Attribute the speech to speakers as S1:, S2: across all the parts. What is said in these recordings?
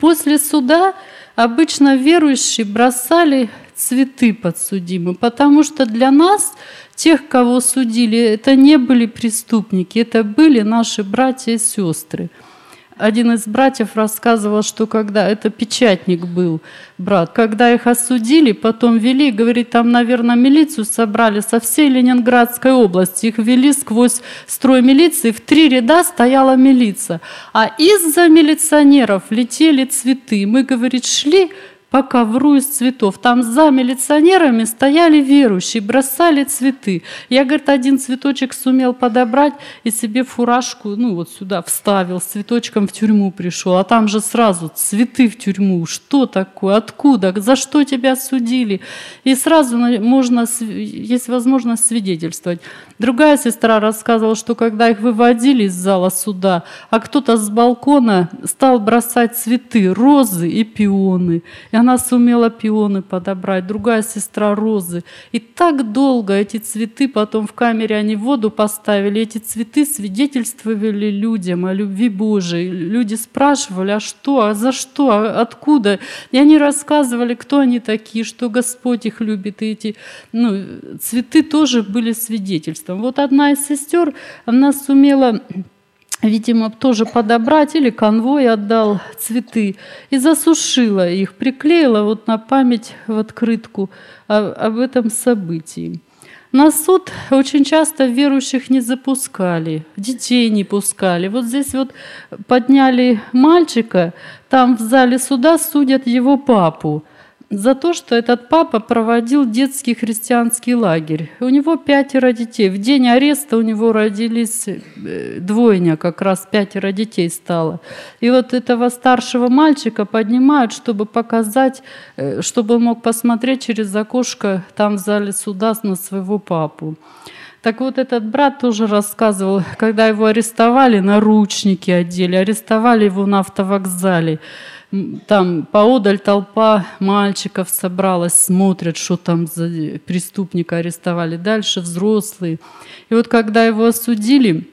S1: После суда обычно верующие бросали цветы подсудимым, потому что для нас, тех, кого судили, это не были преступники, это были наши братья и сестры. Один из братьев рассказывал, что когда это печатник был, брат, когда их осудили, потом вели, говорит, там, наверное, милицию собрали со всей Ленинградской области, их вели сквозь строй милиции, в 3 ряда стояла милиция, а из-за милиционеров летели цветы. Мы, говорит, шли по ковру из цветов. Там за милиционерами стояли верующие, бросали цветы. Я, говорит, один цветочек сумел подобрать и себе фуражку, вот сюда вставил, с цветочком в тюрьму пришел. А там же сразу цветы в тюрьму. Что такое? Откуда? За что тебя судили? И сразу есть возможность свидетельствовать. Другая сестра рассказывала, что когда их выводили из зала суда, а кто-то с балкона стал бросать цветы, розы и пионы. И она сумела пионы подобрать, другая сестра розы. И так долго эти цветы, потом в камере они в воду поставили, эти цветы свидетельствовали людям о любви Божией. Люди спрашивали, а что, а за что, а откуда? И они рассказывали, кто они такие, что Господь их любит. И эти цветы тоже были свидетельством. Вот одна из сестер, она сумела, видимо, тоже подобрать, или конвой отдал цветы, и засушила их, приклеила вот на память в открытку об этом событии. На суд очень часто верующих не запускали, детей не пускали. Вот здесь вот подняли мальчика, там в зале суда судят его папу за то, что этот папа проводил детский христианский лагерь. У него 5 детей. В день ареста у него родились двойня, как раз 5 детей стало. И вот этого старшего мальчика поднимают, чтобы показать, чтобы он мог посмотреть через окошко там в зале суда на своего папу. Так вот, этот брат тоже рассказывал, когда его арестовали, наручники одели, арестовали его на автовокзале. Там поодаль толпа мальчиков собралась, смотрят, что там за преступника арестовали. Дальше взрослые. И вот когда его осудили,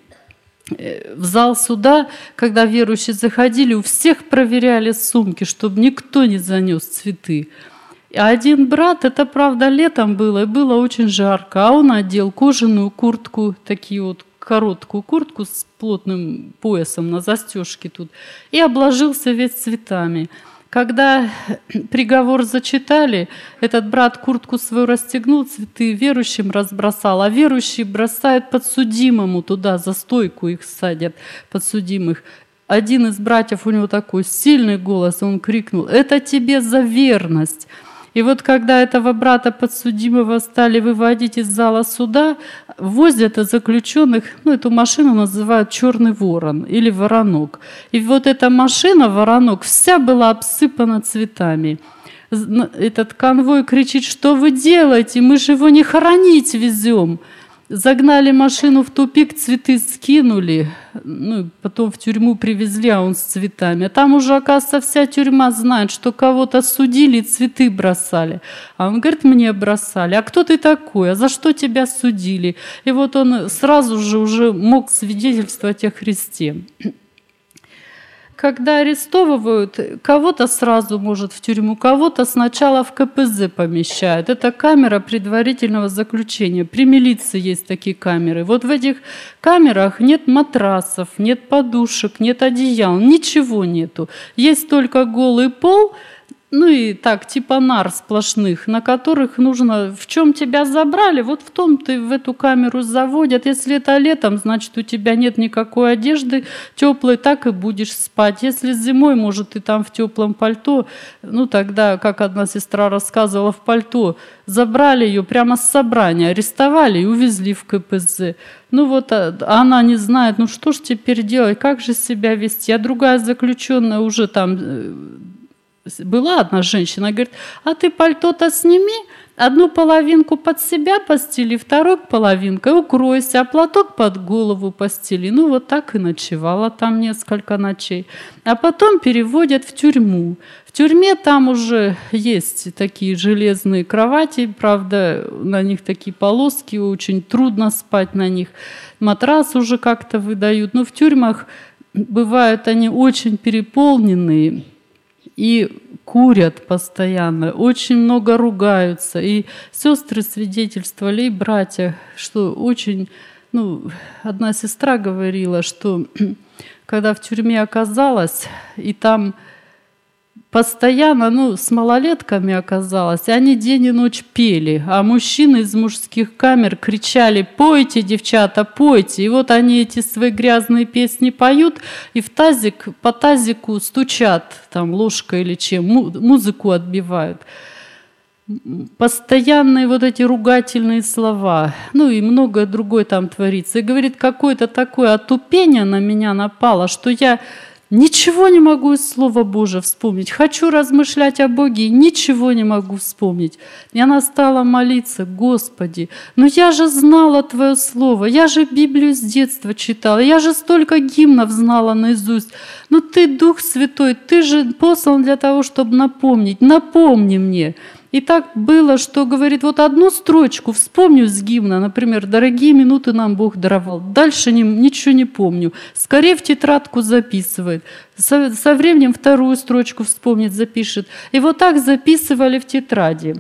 S1: в зал суда, когда верующие заходили, у всех проверяли сумки, чтобы никто не занес цветы. А один брат, это правда летом было, и было очень жарко, а он одел кожаную куртку, такие вот короткую куртку с плотным поясом на застежке тут, и обложился весь цветами. Когда приговор зачитали, этот брат куртку свою расстегнул, цветы верующим разбросал, а верующие бросают подсудимому туда, за стойку их садят, подсудимых. Один из братьев, у него такой сильный голос, он крикнул: «Это тебе за верность!» И вот когда этого брата подсудимого стали выводить из зала суда, возят заключенных, эту машину называют «Черный ворон» или «Воронок». И вот эта машина, «Воронок», вся была обсыпана цветами. Этот конвой кричит: «Что вы делаете? Мы же его не хоронить везем!» Загнали машину в тупик, цветы скинули, потом в тюрьму привезли, а он с цветами. А там уже, оказывается, вся тюрьма знает, что кого-то судили, цветы бросали. А он говорит: мне бросали. А кто ты такой? А за что тебя судили? И вот он сразу же уже мог свидетельствовать о Христе. Когда арестовывают, кого-то сразу, может, в тюрьму, кого-то сначала в КПЗ помещают. Это камера предварительного заключения. При милиции есть такие камеры. Вот в этих камерах нет матрасов, нет подушек, нет одеял, ничего нету. Есть только голый пол, и так, типа нар сплошных, на которых нужно, в чем тебя забрали, вот в том ты в эту камеру заводят. Если это летом, значит, у тебя нет никакой одежды теплой, так и будешь спать. Если зимой, может, ты там в теплом пальто, тогда, как одна сестра рассказывала, в пальто забрали ее прямо с собрания, арестовали и увезли в КПЗ. Она не знает, что ж теперь делать, как же себя вести. А другая заключенная уже там... Была одна женщина, говорит: а ты пальто-то сними, одну половинку под себя постели, вторую половинкой укройся, а платок под голову постели. Вот так и ночевала там несколько ночей. А потом переводят в тюрьму. В тюрьме там уже есть такие железные кровати, правда, на них такие полоски, очень трудно спать на них. Матрас уже как-то выдают. Но в тюрьмах бывают они очень переполненные. и курят постоянно, очень много ругаются. И сестры свидетельствовали, и братья, что очень... одна сестра говорила, что когда в тюрьме оказалась, и там постоянно, с малолетками оказалась, и они день и ночь пели, а мужчины из мужских камер кричали: «Пойте, девчата, пойте!» И вот они эти свои грязные песни поют, и по тазику стучат там ложкой или чем, музыку отбивают. Постоянные вот эти ругательные слова, и многое другое там творится. И говорит, какое-то такое отупение на меня напало, что я ничего не могу из Слова Божия вспомнить. Хочу размышлять о Боге, и ничего не могу вспомнить. И она стала молиться: «Господи, я же знала Твое Слово, я же Библию с детства читала, я же столько гимнов знала наизусть. Ты, Дух Святой, Ты же послан для того, чтобы напомнить. Напомни мне». И так было, что, говорит, вот одну строчку вспомню с гимна, например, «Дорогие минуты нам Бог даровал». Дальше ничего не помню. Скорее в тетрадку записывает. Со временем вторую строчку вспомнит, запишет. И вот так записывали в тетради.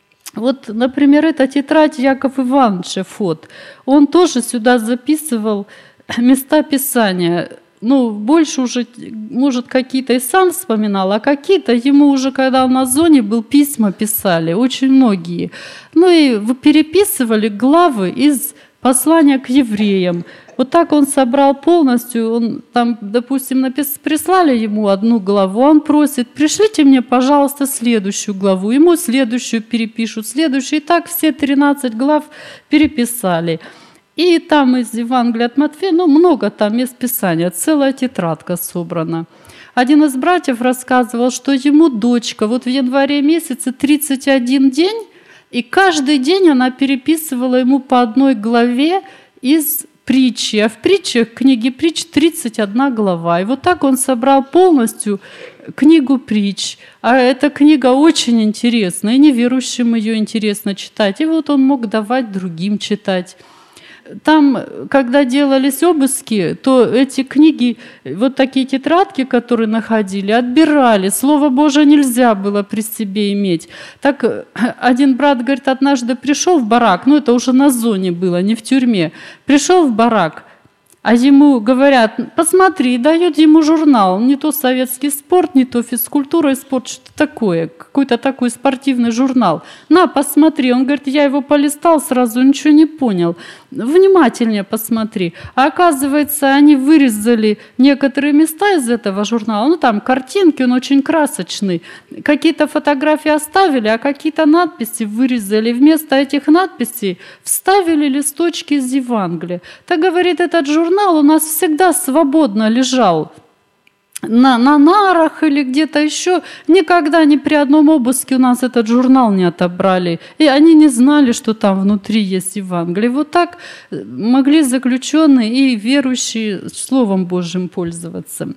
S1: Вот, например, эта тетрадь Яков Ивановича Фот. Он тоже сюда записывал места Писания. Больше уже, может, какие-то и сам вспоминал, а какие-то ему уже, когда он на зоне был, письма писали, очень многие. И переписывали главы из послания к евреям. Вот так он собрал полностью, он там, допустим, прислали ему одну главу, он просит: пришлите мне, пожалуйста, следующую главу. Ему следующую перепишут, следующую. И так все 13 глав переписали. И там из Евангелия от Матфея, много там мест Писания, целая тетрадка собрана. Один из братьев рассказывал, что ему дочка вот в январе месяце 31 день, и каждый день она переписывала ему по одной главе из притчи. А в притчах, книге притч, 31 глава. И вот так он собрал полностью книгу притч. А эта книга очень интересна, и неверующим ее интересно читать. И вот он мог давать другим читать. Там, когда делались обыски, то эти книги, вот такие тетрадки, которые находили, отбирали. Слово Божие нельзя было при себе иметь. Так один брат, говорит, однажды пришел в барак, это уже на зоне было, не в тюрьме, пришел в барак, а ему говорят: посмотри, дают ему журнал, не то советский спорт, не то физкультура и спорт, что такое, какой-то такой спортивный журнал. На, посмотри. Он говорит: я его полистал, сразу ничего не понял. Внимательнее посмотри. А оказывается, они вырезали некоторые места из этого журнала. Там картинки, он очень красочный. Какие-то фотографии оставили, а какие-то надписи вырезали. Вместо этих надписей вставили листочки из Евангелия. Так, говорит, этот журнал у нас всегда свободно лежал на нарах или где-то еще. Никогда ни при одном обыске у нас этот журнал не отобрали. И они не знали, что там внутри есть Евангелие. Вот так могли заключенные и верующие Словом Божьим пользоваться.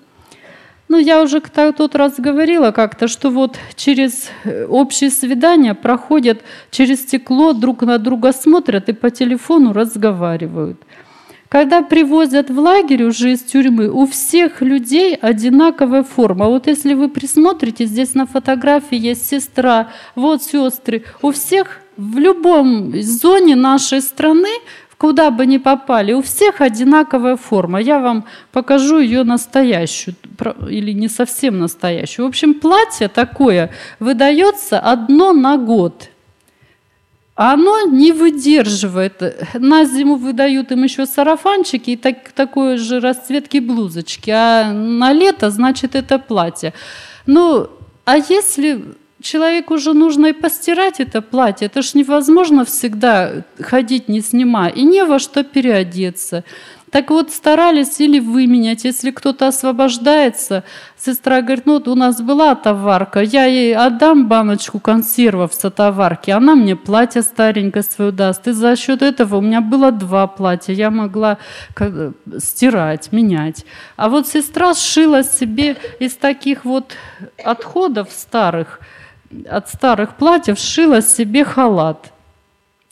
S1: Я уже тот раз говорила как-то, что вот через общие свидания проходят через стекло, друг на друга смотрят и по телефону разговаривают. Когда привозят в лагерь уже из тюрьмы, у всех людей одинаковая форма. Вот если вы присмотрите, здесь на фотографии есть сестра, вот сестры. У всех в любом зоне нашей страны, куда бы ни попали, у всех одинаковая форма. Я вам покажу ее настоящую, или не совсем настоящую. В общем, платье такое выдается одно на год. А оно не выдерживает. На зиму выдают им еще сарафанчики и такой же расцветки блузочки. А на лето, значит, это платье. А если человеку уже нужно и постирать это платье, это ж невозможно всегда ходить не снимая. И не во что переодеться. Так вот, старались или выменять, если кто-то освобождается. Сестра говорит: у нас была товарка, я ей отдам баночку консервов с товарки, она мне платье старенькое свое даст. И за счет этого у меня было 2 платья, я могла стирать, менять. А вот сестра сшила себе из таких вот отходов старых, от старых платьев, сшила себе халат.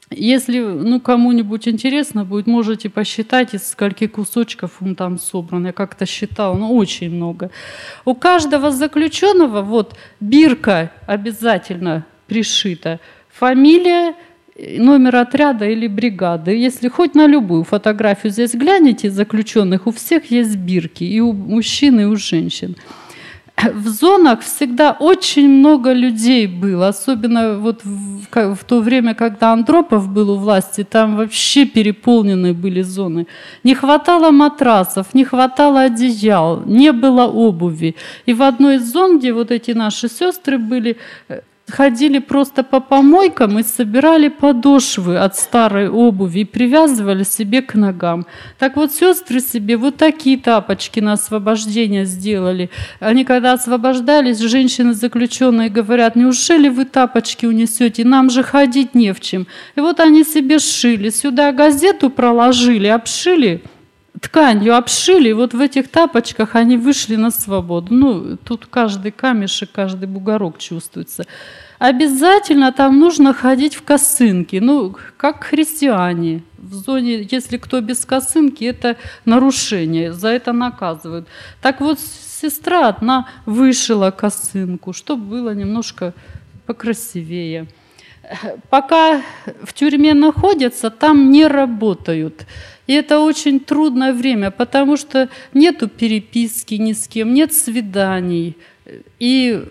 S1: Если кому-нибудь интересно будет, можете посчитать, из скольких кусочков он там собран. Я как-то считала, очень много. У каждого заключенного бирка обязательно пришита. Фамилия, номер отряда или бригады. Если хоть на любую фотографию здесь глянете заключенных, у всех есть бирки, и у мужчин, и у женщин. В зонах всегда очень много людей было, особенно в то время, когда Андропов был у власти, там вообще переполнены были зоны. Не хватало матрасов, не хватало одеял, не было обуви. И в одной из зон, где эти наши сестры были, ходили просто по помойкам и собирали подошвы от старой обуви и привязывали себе к ногам. Так сестры себе такие тапочки на освобождение сделали. Они когда освобождались, женщины заключенные говорят: неужели вы тапочки унесете? Нам же ходить не в чем. И они себе сшили. Сюда газету проложили, обшили, тканью обшили, и в этих тапочках они вышли на свободу. Тут каждый камешек, каждый бугорок чувствуется. Обязательно там нужно ходить в косынке, как христиане. В зоне, если кто без косынки, это нарушение, за это наказывают. Так сестра одна вышила косынку, чтобы было немножко покрасивее. Пока в тюрьме находятся, там не работают. И это очень трудное время, потому что нету переписки ни с кем, нет свиданий. И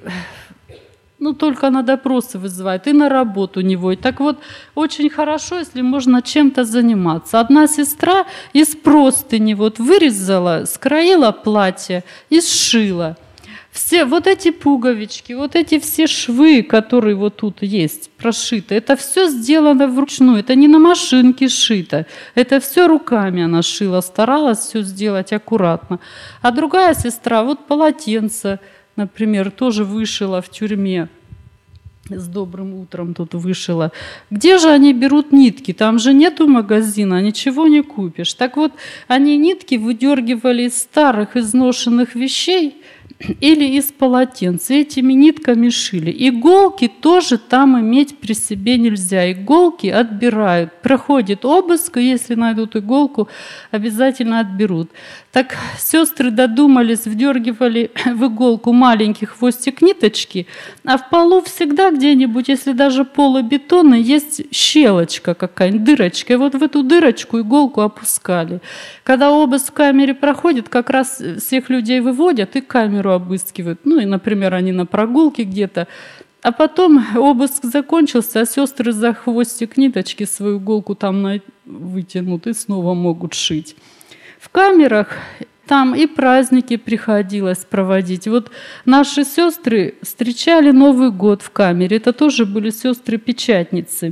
S1: только на допросы вызывают, и на работу не водят. Так очень хорошо, если можно чем-то заниматься. Одна сестра из простыни вырезала, скроила платье и сшила. Все эти пуговички, эти все швы, которые тут есть, прошиты, это все сделано вручную, это не на машинке шито, это все руками она шила, старалась все сделать аккуратно. А другая сестра, полотенце, например, тоже вышила в тюрьме. С добрым утром тут вышила. Где же они берут нитки? Там же нету магазина, ничего не купишь. Так они нитки выдергивали из старых изношенных вещей или из полотенца. Этими нитками шили. Иголки тоже там иметь при себе нельзя. Иголки отбирают. Проходит обыск, и если найдут иголку, обязательно отберут. Так сестры додумались, вдергивали в иголку маленький хвостик ниточки, а в полу всегда где-нибудь, если даже полубетонный, есть щелочка какая-нибудь, дырочка. И в эту дырочку иголку опускали. Когда обыск в камере проходит, как раз всех людей выводят и камеру обыскивают. И, например, они на прогулке где-то. А потом обыск закончился, а сестры за хвостик ниточки свою иголку там вытянут и снова могут шить. В камерах там и праздники приходилось проводить. Наши сестры встречали Новый год в камере. Это тоже были сестры-печатницы.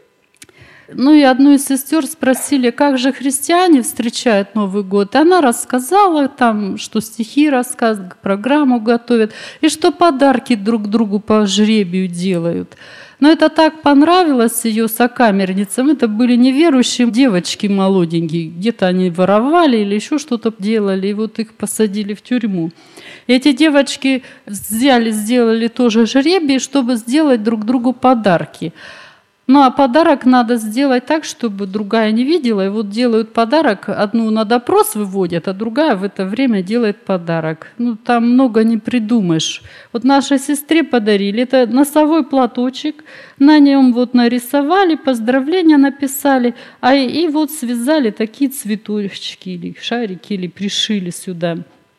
S1: И одну из сестер спросили, как же христиане встречают Новый год. И она рассказала там, что стихи рассказывают, программу готовят, и что подарки друг другу по жребию делают. Но это так понравилось ее сокамерницам. Это были неверующие девочки молоденькие. Где-то они воровали или еще что-то делали, и их посадили в тюрьму. И эти девочки сделали тоже жребий, чтобы сделать друг другу подарки. А подарок надо сделать так, чтобы другая не видела. И делают подарок, одну на допрос выводят, а другая в это время делает подарок. Там много не придумаешь. Нашей сестре подарили. Это носовой платочек, на нем нарисовали, поздравления написали, и связали такие цветочки или шарики, или пришили сюда.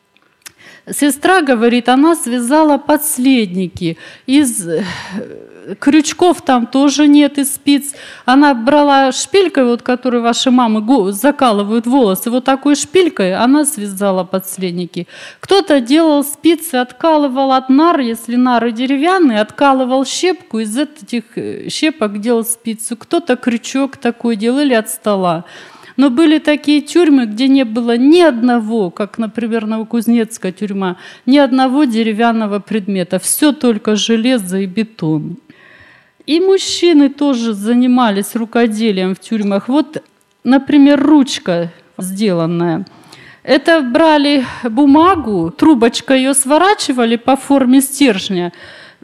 S1: Сестра говорит, она связала подследники из крючков, там тоже нет, из спиц. Она брала шпилькой, которой ваши мамы закалывают волосы, такой шпилькой она связала подследники. Кто-то делал спицы, откалывал от нар, если нары деревянные, откалывал щепку, из этих щепок делал спицу. Кто-то крючок такой делал или от стола. Но были такие тюрьмы, где не было ни одного, как, например, Новокузнецкая тюрьма, ни одного деревянного предмета. Все только железо и бетон. И мужчины тоже занимались рукоделием в тюрьмах. Например, ручка сделанная. Это брали бумагу, трубочкой ее сворачивали по форме стержня,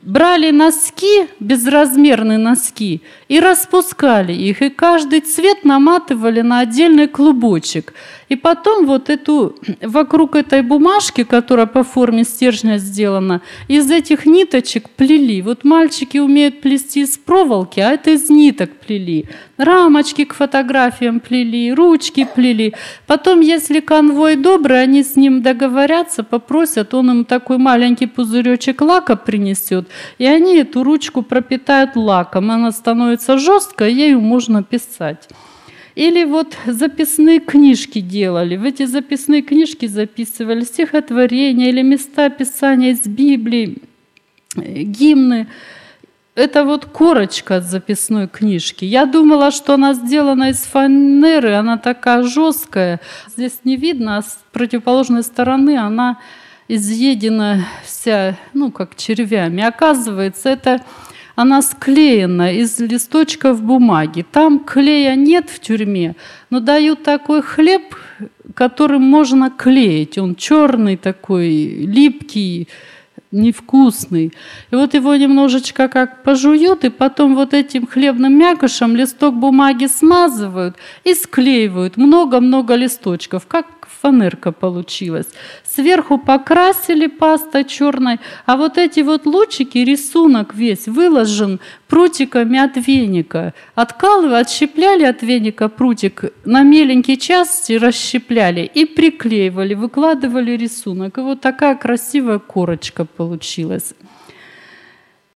S1: брали носки, безразмерные носки, и распускали их, и каждый цвет наматывали на отдельный клубочек. И потом вот вокруг этой бумажки, которая по форме стержня сделана, из этих ниточек плели. Вот мальчики умеют плести из проволоки, а это из ниток плели. Рамочки к фотографиям плели, ручки плели. Потом, если конвой добрый, они с ним договорятся, попросят, он им такой маленький пузыречек лака принесет, и они эту ручку пропитают лаком. Она становится жесткой, ею можно писать. Или вот записные книжки делали. В эти записные книжки записывали стихотворения или места Писания из Библии, гимны. Это вот корочка от записной книжки. Я думала, что она сделана из фанеры, она такая жесткая. Здесь не видно, а с противоположной стороны она изъедена вся, как червями. Оказывается, она склеена из листочков бумаги. Там клея нет в тюрьме, но дают такой хлеб, которым можно клеить. Он черный такой, липкий, невкусный. И вот его немножечко как пожуют, и потом вот этим хлебным мякишем листок бумаги смазывают и склеивают. Много-много листочков, как фанерка получилась. Сверху покрасили пастой черной, а вот эти вот лучики, рисунок весь выложен прутиками от веника. Отщепляли от веника прутик, на меленькие части расщепляли и приклеивали, выкладывали рисунок. И вот такая красивая корочка получилась.